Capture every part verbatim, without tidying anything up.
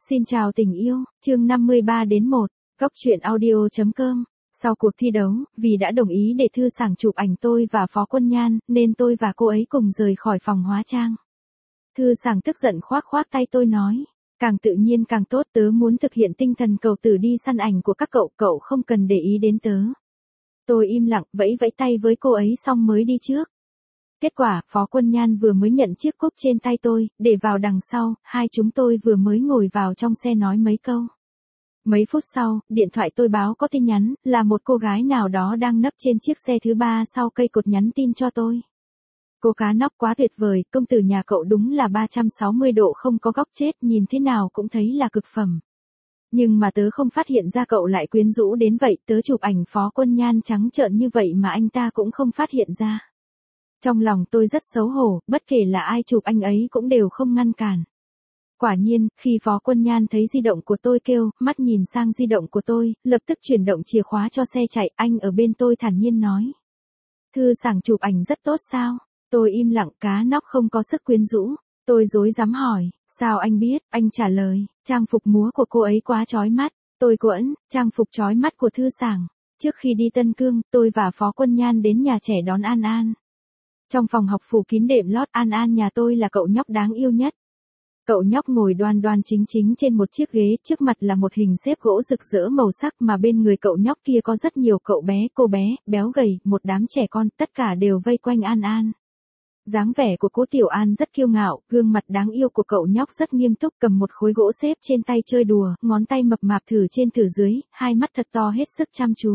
Xin chào tình yêu, chương năm mươi ba đến một, góc truyện audio chấm com. Sau cuộc thi đấu, vì đã đồng ý để Thư Sảng chụp ảnh tôi và Phó Quân Nhan, nên tôi và cô ấy cùng rời khỏi phòng hóa trang. Thư Sảng tức giận khoác khoác tay tôi nói, càng tự nhiên càng tốt, tớ muốn thực hiện tinh thần cầu tử đi săn ảnh của các cậu, cậu không cần để ý đến tớ. Tôi im lặng, vẫy vẫy tay với cô ấy xong mới đi trước. Kết quả, Phó Quân Nhan vừa mới nhận chiếc cúp trên tay tôi, để vào đằng sau, hai chúng tôi vừa mới ngồi vào trong xe nói mấy câu. Mấy phút sau, điện thoại tôi báo có tin nhắn, là một cô gái nào đó đang nấp trên chiếc xe thứ ba sau cây cột nhắn tin cho tôi. Cô cá nóc quá tuyệt vời, công tử nhà cậu đúng là ba trăm sáu mươi độ không có góc chết, nhìn thế nào cũng thấy là cực phẩm. Nhưng mà tớ không phát hiện ra cậu lại quyến rũ đến vậy, tớ chụp ảnh Phó Quân Nhan trắng trợn như vậy mà anh ta cũng không phát hiện ra. Trong lòng tôi rất xấu hổ, bất kể là ai chụp anh ấy cũng đều không ngăn cản. Quả nhiên, khi Phó Quân Nhan thấy di động của tôi kêu, mắt nhìn sang di động của tôi, lập tức chuyển động chìa khóa cho xe chạy, anh ở bên tôi thản nhiên nói. Thư Sảng chụp ảnh rất tốt sao? Tôi im lặng, cá nóc không có sức quyến rũ. Tôi rối rắm hỏi, sao anh biết? Anh trả lời, trang phục múa của cô ấy quá chói mắt. Tôi quẫn, trang phục chói mắt của Thư Sảng. Trước khi đi Tân Cương, tôi và Phó Quân Nhan đến nhà trẻ đón An An. Trong phòng học phủ kín đệm lót, An An nhà tôi là cậu nhóc đáng yêu nhất. Cậu nhóc ngồi đoan đoan chính chính trên một chiếc ghế, trước mặt là một hình xếp gỗ rực rỡ màu sắc, mà bên người cậu nhóc kia có rất nhiều cậu bé, cô bé, béo gầy, một đám trẻ con, tất cả đều vây quanh An An. Dáng vẻ của cô Tiểu An rất kiêu ngạo, gương mặt đáng yêu của cậu nhóc rất nghiêm túc, cầm một khối gỗ xếp trên tay chơi đùa, ngón tay mập mạp thử trên thử dưới, hai mắt thật to hết sức chăm chú.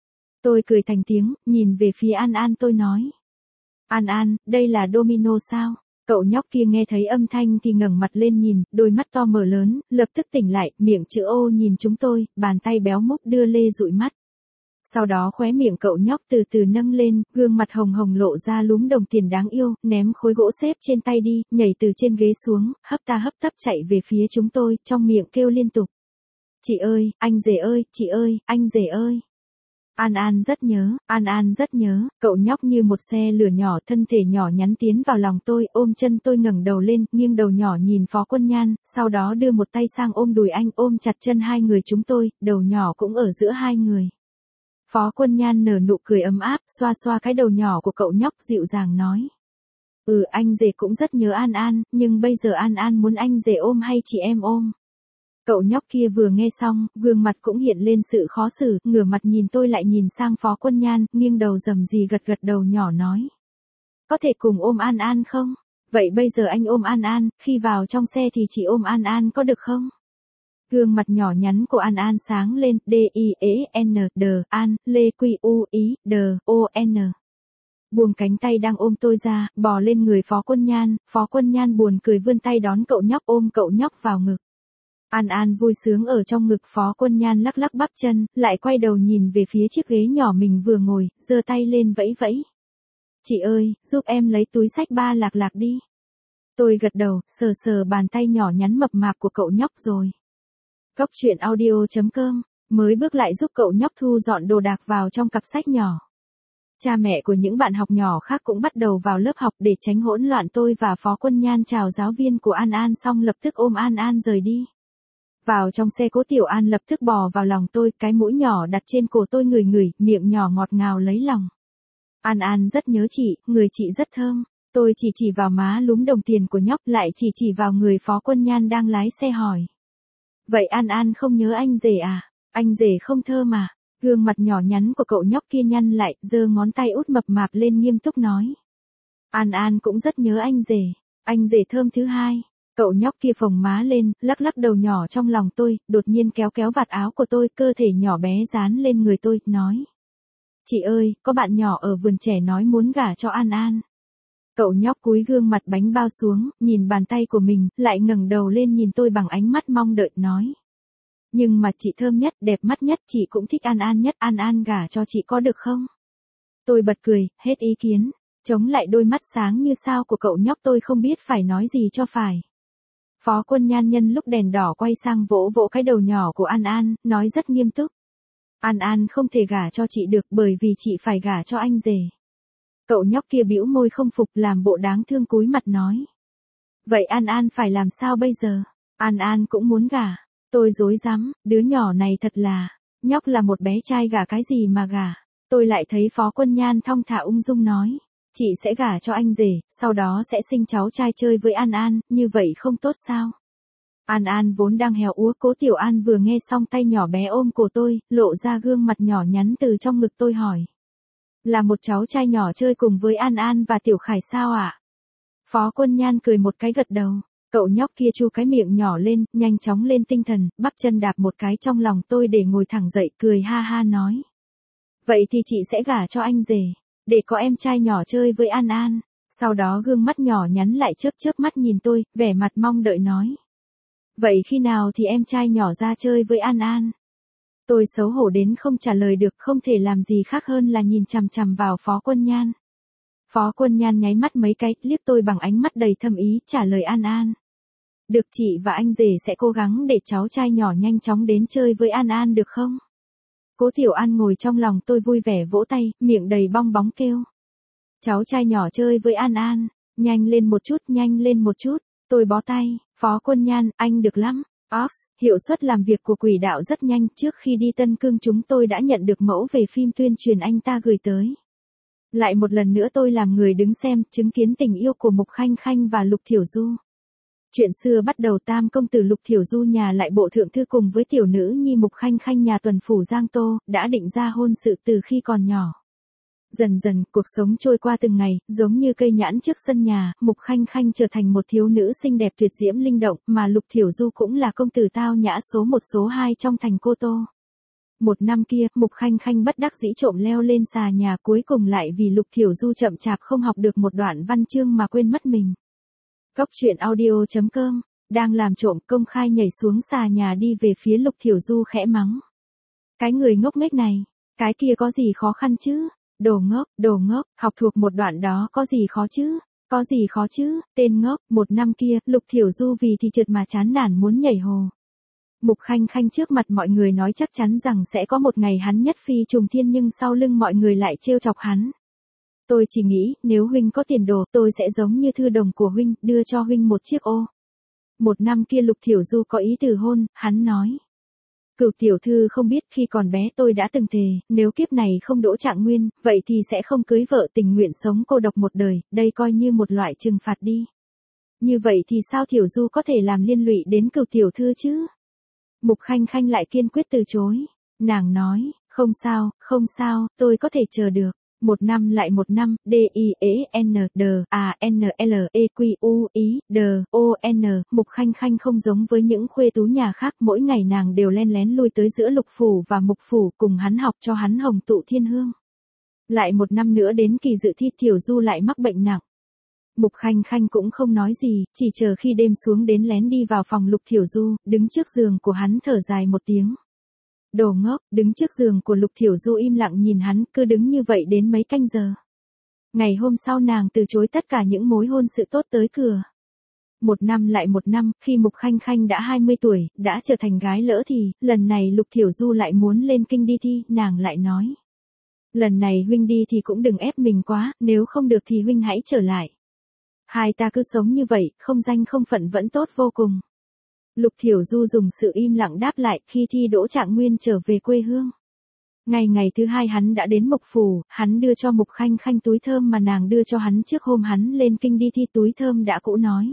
Tôi cười thành tiếng, nhìn về phía An An tôi nói. An An, đây là domino sao? Cậu nhóc kia nghe thấy âm thanh thì ngẩng mặt lên nhìn, đôi mắt to mở lớn, lập tức tỉnh lại, miệng chữ ô nhìn chúng tôi, bàn tay béo múc đưa lê dụi mắt. Sau đó khóe miệng cậu nhóc từ từ nâng lên, gương mặt hồng hồng lộ ra lúm đồng tiền đáng yêu, ném khối gỗ xếp trên tay đi, nhảy từ trên ghế xuống, hấp ta hấp tấp chạy về phía chúng tôi, trong miệng kêu liên tục. Chị ơi, anh rể ơi, chị ơi, anh rể ơi. An An rất nhớ, An An rất nhớ, cậu nhóc như một xe lửa nhỏ, thân thể nhỏ nhắn tiến vào lòng tôi, ôm chân tôi ngẩng đầu lên, nghiêng đầu nhỏ nhìn Phó Quân Nhan, sau đó đưa một tay sang ôm đùi anh, ôm chặt chân hai người chúng tôi, đầu nhỏ cũng ở giữa hai người. Phó Quân Nhan nở nụ cười ấm áp, xoa xoa cái đầu nhỏ của cậu nhóc, dịu dàng nói. Ừ, anh rể cũng rất nhớ An An, nhưng bây giờ An An muốn anh rể ôm hay chị em ôm? Cậu nhóc kia vừa nghe xong, gương mặt cũng hiện lên sự khó xử, ngửa mặt nhìn tôi lại nhìn sang Phó Quân Nhan, nghiêng đầu rầm rì gật gật đầu nhỏ nói. Có thể cùng ôm An An không? Vậy bây giờ anh ôm An An, khi vào trong xe thì chị ôm An An có được không? Gương mặt nhỏ nhắn của An An sáng lên, D I E N D, An, Lê Quy U Ý, D, O N. Buông cánh tay đang ôm tôi ra, bò lên người Phó Quân Nhan, Phó Quân Nhan buồn cười vươn tay đón cậu nhóc, ôm cậu nhóc vào ngực. An An vui sướng ở trong ngực Phó Quân Nhan, lắc lắc bắp chân, lại quay đầu nhìn về phía chiếc ghế nhỏ mình vừa ngồi, giơ tay lên vẫy vẫy. Chị ơi, giúp em lấy túi xách ba lạc lạc đi. Tôi gật đầu, sờ sờ bàn tay nhỏ nhắn mập mạp của cậu nhóc rồi. Góc truyện audio chấm com, mới bước lại giúp cậu nhóc thu dọn đồ đạc vào trong cặp sách nhỏ. Cha mẹ của những bạn học nhỏ khác cũng bắt đầu vào lớp học, để tránh hỗn loạn. Tôi và Phó Quân Nhan chào giáo viên của An An xong lập tức ôm An An rời đi. Vào trong xe, cố Tiểu An lập tức bò vào lòng tôi, cái mũi nhỏ đặt trên cổ tôi ngửi ngửi, miệng nhỏ ngọt ngào lấy lòng. An An rất nhớ chị, người chị rất thơm. Tôi chỉ chỉ vào má lúm đồng tiền của nhóc, lại chỉ chỉ vào người Phó Quân Nhan đang lái xe hỏi. Vậy An An không nhớ anh rể à? Anh rể không thơm à? Gương mặt nhỏ nhắn của cậu nhóc kia nhăn lại, giơ ngón tay út mập mạp lên nghiêm túc nói. An An cũng rất nhớ anh rể. Anh rể thơm thứ hai. Cậu nhóc kia phồng má lên, lắc lắc đầu nhỏ trong lòng tôi, đột nhiên kéo kéo vạt áo của tôi, cơ thể nhỏ bé dán lên người tôi, nói. Chị ơi, có bạn nhỏ ở vườn trẻ nói muốn gả cho An An. Cậu nhóc cúi gương mặt bánh bao xuống, nhìn bàn tay của mình, lại ngẩng đầu lên nhìn tôi bằng ánh mắt mong đợi, nói. Nhưng mà chị thơm nhất, đẹp mắt nhất, chị cũng thích An An nhất, An An gả cho chị có được không? Tôi bật cười, hết ý kiến, chống lại đôi mắt sáng như sao của cậu nhóc, tôi không biết phải nói gì cho phải. Phó Quân Nhan nhân lúc đèn đỏ quay sang vỗ vỗ cái đầu nhỏ của An An, nói rất nghiêm túc. An An không thể gả cho chị được bởi vì chị phải gả cho anh rể. Cậu nhóc kia bĩu môi không phục, làm bộ đáng thương cúi mặt nói. Vậy An An phải làm sao bây giờ? An An cũng muốn gả. Tôi rối rắm, đứa nhỏ này thật là, nhóc là một bé trai gả cái gì mà gả. Tôi lại thấy Phó Quân Nhan thong thả ung dung nói, chị sẽ gả cho anh rể, sau đó sẽ sinh cháu trai chơi với An An, như vậy không tốt sao? An An vốn đang héo úa, Cố Tiểu An vừa nghe xong tay nhỏ bé ôm cổ tôi, lộ ra gương mặt nhỏ nhắn từ trong ngực tôi hỏi. Là một cháu trai nhỏ chơi cùng với An An và Tiểu Khải sao ạ? Phó Quân Nhan cười một cái gật đầu. Cậu nhóc kia chu cái miệng nhỏ lên, nhanh chóng lên tinh thần, bắp chân đạp một cái trong lòng tôi để ngồi thẳng dậy, cười ha ha nói. Vậy thì chị sẽ gả cho anh rể, để có em trai nhỏ chơi với An An. Sau đó gương mắt nhỏ nhắn lại chớp chớp mắt nhìn tôi, vẻ mặt mong đợi nói. Vậy khi nào thì em trai nhỏ ra chơi với An An? Tôi xấu hổ đến không trả lời được, không thể làm gì khác hơn là nhìn chằm chằm vào Phó Quân Nhan. Phó Quân Nhan nháy mắt mấy cái, liếc tôi bằng ánh mắt đầy thâm ý, trả lời An An. Được, chị và anh rể sẽ cố gắng để cháu trai nhỏ nhanh chóng đến chơi với An An được không? Cố Tiểu An ngồi trong lòng tôi vui vẻ vỗ tay, miệng đầy bong bóng kêu. Cháu trai nhỏ chơi với An An, nhanh lên một chút, nhanh lên một chút. Tôi bó tay, Phó Quân Nhan, anh được lắm. Ox, hiệu suất làm việc của quỷ đạo rất nhanh, trước khi đi Tân Cương chúng tôi đã nhận được mẫu về phim tuyên truyền anh ta gửi tới. Lại một lần nữa tôi làm người đứng xem, chứng kiến tình yêu của Mục Khanh Khanh và Lục Thiểu Du. Chuyện xưa bắt đầu, tam công tử Lục Thiểu Du nhà lại bộ thượng thư cùng với tiểu nữ nhi Mục Khanh Khanh nhà tuần phủ Giang Tô, đã định ra hôn sự từ khi còn nhỏ. Dần dần, cuộc sống trôi qua từng ngày, giống như cây nhãn trước sân nhà, Mục Khanh Khanh trở thành một thiếu nữ xinh đẹp tuyệt diễm linh động, mà Lục Thiểu Du cũng là công tử tao nhã số một số hai trong thành Cô Tô. Một năm kia, Mục Khanh Khanh bất đắc dĩ trộm leo lên xà nhà, cuối cùng lại vì Lục Thiểu Du chậm chạp không học được một đoạn văn chương mà quên mất mình. Cốc truyện audio chấm com, đang làm trộm công khai nhảy xuống xà nhà đi về phía Lục Thiểu Du khẽ mắng. Cái người ngốc nghếch này, cái kia có gì khó khăn chứ? Đồ ngốc, đồ ngốc, học thuộc một đoạn đó có gì khó chứ? Có gì khó chứ? Tên ngốc, một năm kia, Lục Thiểu Du vì thì trượt mà chán nản muốn nhảy hồ. Mục Khanh Khanh trước mặt mọi người nói chắc chắn rằng sẽ có một ngày hắn nhất phi trùng thiên, nhưng sau lưng mọi người lại trêu chọc hắn. Tôi chỉ nghĩ, nếu huynh có tiền đồ, tôi sẽ giống như thư đồng của huynh, đưa cho huynh một chiếc ô. Một năm kia Lục Thiểu Du có ý từ hôn, hắn nói. Cửu tiểu thư không biết, khi còn bé tôi đã từng thề, nếu kiếp này không đỗ trạng nguyên, vậy thì sẽ không cưới vợ, tình nguyện sống cô độc một đời, đây coi như một loại trừng phạt đi. Như vậy thì sao Thiểu Du có thể làm liên lụy đến cửu tiểu thư chứ? Mục Khanh Khanh lại kiên quyết từ chối. Nàng nói, không sao, không sao, tôi có thể chờ được. Một năm lại một năm, D I E N D A N L E Q U I D O N, Mục Khanh Khanh không giống với những khuê tú nhà khác, mỗi ngày nàng đều len lén lui tới giữa Lục phủ và Mục phủ cùng hắn học cho hắn hồng tụ thiên hương. Lại một năm nữa đến kỳ dự thi, Thiểu Du lại mắc bệnh nặng. Mục Khanh Khanh cũng không nói gì, chỉ chờ khi đêm xuống đến lén đi vào phòng Lục Thiểu Du, đứng trước giường của hắn thở dài một tiếng. Đồ ngốc, đứng trước giường của Lục Thiểu Du im lặng nhìn hắn, cứ đứng như vậy đến mấy canh giờ. Ngày hôm sau nàng từ chối tất cả những mối hôn sự tốt tới cửa. Một năm lại một năm, khi Mục Khanh Khanh đã hai mươi tuổi, đã trở thành gái lỡ thì, lần này Lục Thiểu Du lại muốn lên kinh đi thi, nàng lại nói. Lần này huynh đi thì cũng đừng ép mình quá, nếu không được thì huynh hãy trở lại. Hai ta cứ sống như vậy, không danh không phận vẫn tốt vô cùng. Lục Thiểu Du dùng sự im lặng đáp lại, khi thi đỗ trạng nguyên trở về quê hương. Ngày ngày thứ hai hắn đã đến Mục phủ, hắn đưa cho Mục Khanh Khanh túi thơm mà nàng đưa cho hắn trước hôm hắn lên kinh đi thi, túi thơm đã cũ nói.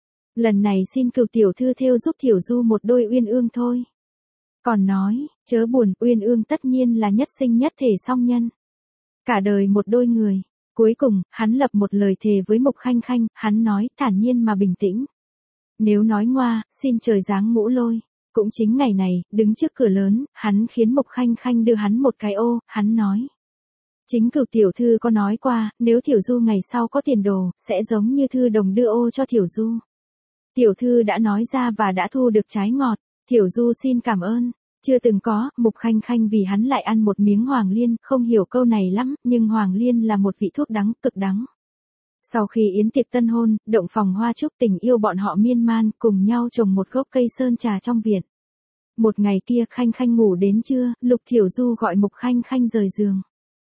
Lần này xin cửu tiểu thư thêu giúp Thiểu Du một đôi uyên ương thôi. Còn nói, chớ buồn, uyên ương tất nhiên là nhất sinh nhất thể song nhân. Cả đời một đôi người. Cuối cùng, hắn lập một lời thề với Mục Khanh Khanh, hắn nói, thản nhiên mà bình tĩnh. Nếu nói ngoa, xin trời giáng ngũ lôi. Cũng chính ngày này, đứng trước cửa lớn, hắn khiến Mục Khanh Khanh đưa hắn một cái ô, hắn nói. Chính cửu tiểu thư có nói qua, nếu Thiểu Du ngày sau có tiền đồ, sẽ giống như thư đồng đưa ô cho Thiểu Du. Tiểu thư đã nói ra và đã thu được trái ngọt, Thiểu Du xin cảm ơn. Chưa từng có, Mục Khanh Khanh vì hắn lại ăn một miếng hoàng liên, không hiểu câu này lắm, nhưng hoàng liên là một vị thuốc đắng, cực đắng. Sau khi yến tiệc tân hôn, động phòng hoa chúc tình yêu bọn họ miên man, cùng nhau trồng một gốc cây sơn trà trong viện. Một ngày kia Khanh Khanh ngủ đến trưa, Lục Thiểu Du gọi Mục Khanh Khanh rời giường.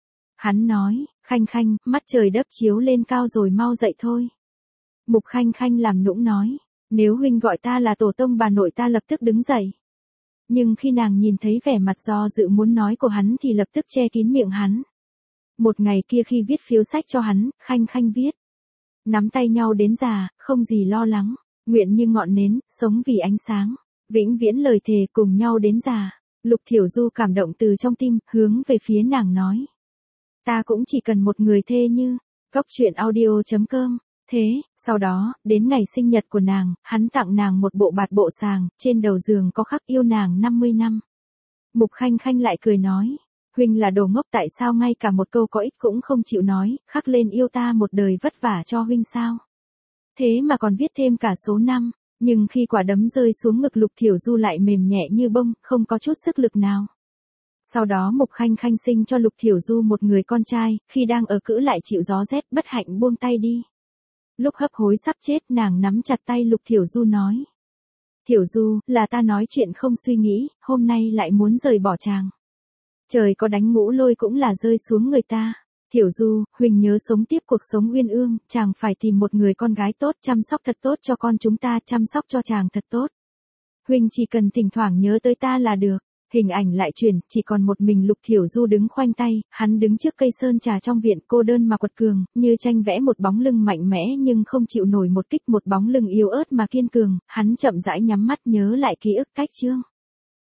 Hắn nói, Khanh Khanh, mắt trời đấp chiếu lên cao rồi mau dậy thôi. Mục Khanh Khanh làm nũng nói, Nếu huynh gọi ta là tổ tông bà nội ta lập tức đứng dậy. Nhưng khi nàng nhìn thấy vẻ mặt do dự muốn nói của hắn thì lập tức che kín miệng hắn. Một ngày kia khi viết phiếu sách cho hắn, Khanh Khanh viết. Nắm tay nhau đến già, không gì lo lắng, nguyện như ngọn nến, sống vì ánh sáng, vĩnh viễn lời thề cùng nhau đến già. Lục Thiểu Du cảm động từ trong tim, hướng về phía nàng nói. Ta cũng chỉ cần một người thê như, cốc truyện audio chấm com. Thế, sau đó, đến ngày sinh nhật của nàng, hắn tặng nàng một bộ bạt bộ sàng, trên đầu giường có khắc yêu nàng năm mươi năm. Mục Khanh Khanh lại cười nói, huynh là đồ ngốc, tại sao ngay cả một câu có ích cũng không chịu nói, khắc lên yêu ta một đời vất vả cho huynh sao? Thế mà còn viết thêm cả số năm, nhưng khi quả đấm rơi xuống ngực Lục Thiểu Du lại mềm nhẹ như bông, không có chút sức lực nào. Sau đó Mục Khanh Khanh sinh cho Lục Thiểu Du một người con trai, khi đang ở cữ lại chịu gió rét, bất hạnh buông tay đi. Lúc hấp hối sắp chết, nàng nắm chặt tay Lục Thiểu Du nói. Thiểu Du, là ta nói chuyện không suy nghĩ, hôm nay lại muốn rời bỏ chàng. Trời có đánh ngũ lôi cũng là rơi xuống người ta. Thiểu Du, huỳnh nhớ sống tiếp cuộc sống uyên ương, chàng phải tìm một người con gái tốt, chăm sóc thật tốt cho con chúng ta, chăm sóc cho chàng thật tốt. Huỳnh chỉ cần thỉnh thoảng nhớ tới ta là được. Hình ảnh lại chuyển, chỉ còn một mình Lục Thiểu Du đứng khoanh tay, hắn đứng trước cây sơn trà trong viện, cô đơn mà quật cường, như tranh vẽ một bóng lưng mạnh mẽ nhưng không chịu nổi một kích, một bóng lưng yếu ớt mà kiên cường, hắn chậm rãi nhắm mắt nhớ lại ký ức cách chương.